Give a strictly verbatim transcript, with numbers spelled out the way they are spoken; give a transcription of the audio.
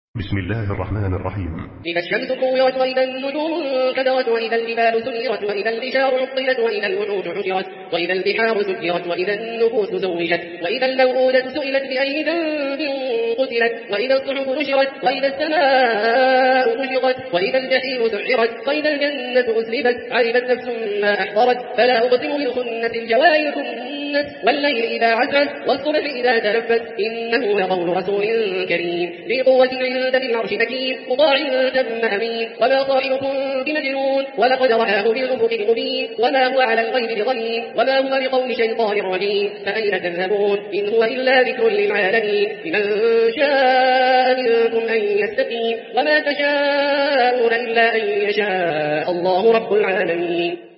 بسم الله الرحمن الرحيم. إذا الشمس كورت وإذا النجوم انكدرت وإذا الجبال سيرت وإذا البشار عطلت وإذا الوحوش حشرت وإذا البحار سجرت وإذا النفوس زوجت وإذا الموءودة سئلت بأي ذنب قتلت وإذا الصحف نشرت وإذا السماء كشطت وإذا الجحيم سعرت وإذا الجنة أزلفت علمت نفس ما أحضرت فلا أقسم بالخنس الجوار الكنس والليل إذا عسعس والصبح إذا تنفس إنه لقول رسول كريم ذي قوة عند ذي العرش مكين مطاع ثم أمين وما صاحبكم بمجنون ولقد رآه بالأفق المبين وما هو على الغيب بضنين وما هو بقول شيطان رجيم فأين تذهبون إن هو إلا ذكر للعالمين لمن شاء منكم أن يستقيم وما تشاءون إلا أن يشاء الله رب العالمين.